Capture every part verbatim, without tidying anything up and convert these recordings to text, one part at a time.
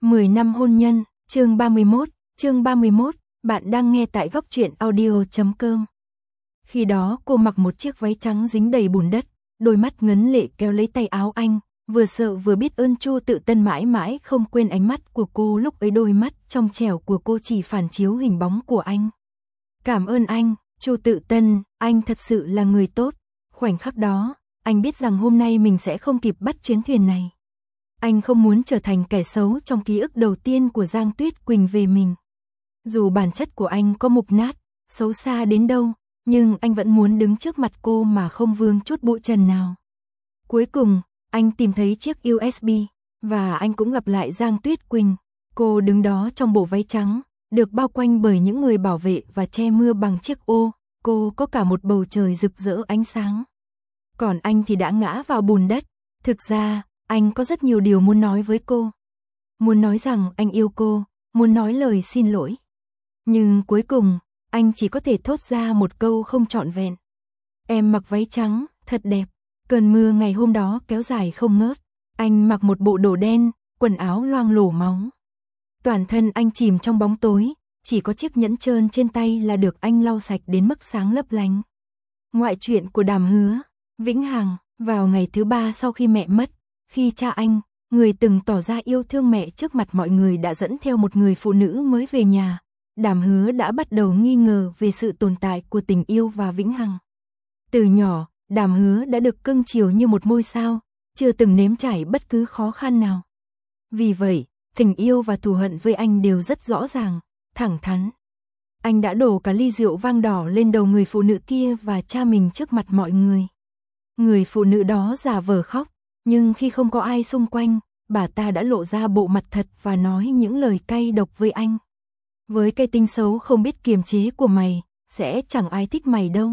mười năm hôn nhân, chương ba mươi mốt, chương ba mươi mốt, bạn đang nghe tại góc truyện audio chấm com. Khi đó cô mặc một chiếc váy trắng dính đầy bùn đất, đôi mắt ngấn lệ kéo lấy tay áo anh, vừa sợ vừa biết ơn. Chu Tự Tân mãi mãi không quên ánh mắt của cô lúc ấy, đôi mắt trong trẻo của cô chỉ phản chiếu hình bóng của anh. Cảm ơn anh, Chu Tự Tân, anh thật sự là người tốt. Khoảnh khắc đó, anh biết rằng hôm nay mình sẽ không kịp bắt chuyến thuyền này. Anh không muốn trở thành kẻ xấu trong ký ức đầu tiên của Giang Tuyết Quỳnh về mình. Dù bản chất của anh có mục nát, xấu xa đến đâu, nhưng anh vẫn muốn đứng trước mặt cô mà không vương chút bụi trần nào. Cuối cùng, anh tìm thấy chiếc u ét bê, và anh cũng gặp lại Giang Tuyết Quỳnh. Cô đứng đó trong bộ váy trắng, được bao quanh bởi những người bảo vệ và che mưa bằng chiếc ô. Cô có cả một bầu trời rực rỡ ánh sáng. Còn anh thì đã ngã vào bùn đất. Thực ra, anh có rất nhiều điều muốn nói với cô. Muốn nói rằng anh yêu cô, muốn nói lời xin lỗi. Nhưng cuối cùng, anh chỉ có thể thốt ra một câu không trọn vẹn. Em mặc váy trắng, thật đẹp. Cơn mưa ngày hôm đó kéo dài không ngớt. Anh mặc một bộ đồ đen, quần áo loang lổ máu. Toàn thân anh chìm trong bóng tối, chỉ có chiếc nhẫn trơn trên tay là được anh lau sạch đến mức sáng lấp lánh. Ngoại truyện của Đàm Hứa, Vĩnh Hằng. Vào ngày thứ ba sau khi mẹ mất, khi cha anh, người từng tỏ ra yêu thương mẹ trước mặt mọi người, đã dẫn theo một người phụ nữ mới về nhà, Đàm Hứa đã bắt đầu nghi ngờ về sự tồn tại của tình yêu và Vĩnh Hằng. Từ nhỏ, Đàm Hứa đã được cưng chiều như một ngôi sao, chưa từng nếm trải bất cứ khó khăn nào. Vì vậy, tình yêu và thù hận với anh đều rất rõ ràng, thẳng thắn. Anh đã đổ cả ly rượu vang đỏ lên đầu người phụ nữ kia và cha mình trước mặt mọi người. Người phụ nữ đó giả vờ khóc, nhưng khi không có ai xung quanh, bà ta đã lộ ra bộ mặt thật và nói những lời cay độc với anh. Với cái tính xấu không biết kiềm chế của mày, sẽ chẳng ai thích mày đâu.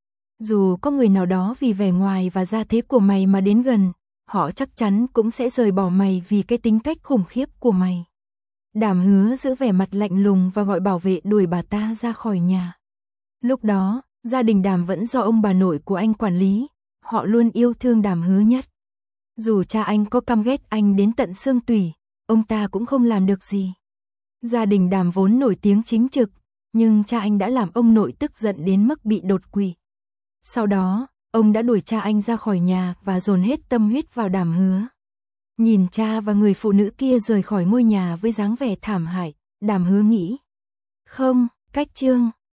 Dù có người nào đó vì vẻ ngoài và gia thế của mày mà đến gần, họ chắc chắn cũng sẽ rời bỏ mày vì cái tính cách khủng khiếp của mày. Đàm Hứa giữ vẻ mặt lạnh lùng và gọi bảo vệ đuổi bà ta ra khỏi nhà. Lúc đó, gia đình Đàm vẫn do ông bà nội của anh quản lý. Họ luôn yêu thương Đàm Hứa nhất. Dù cha anh có căm ghét anh đến tận xương tủy, ông ta cũng không làm được gì. Gia đình Đàm vốn nổi tiếng chính trực, nhưng cha anh đã làm ông nội tức giận đến mức bị đột quỵ. Sau đó, ông đã đuổi cha anh ra khỏi nhà và dồn hết tâm huyết vào Đàm Hứa. Nhìn cha và người phụ nữ kia rời khỏi ngôi nhà với dáng vẻ thảm hại, Đàm Hứa nghĩ. Không, cách chương,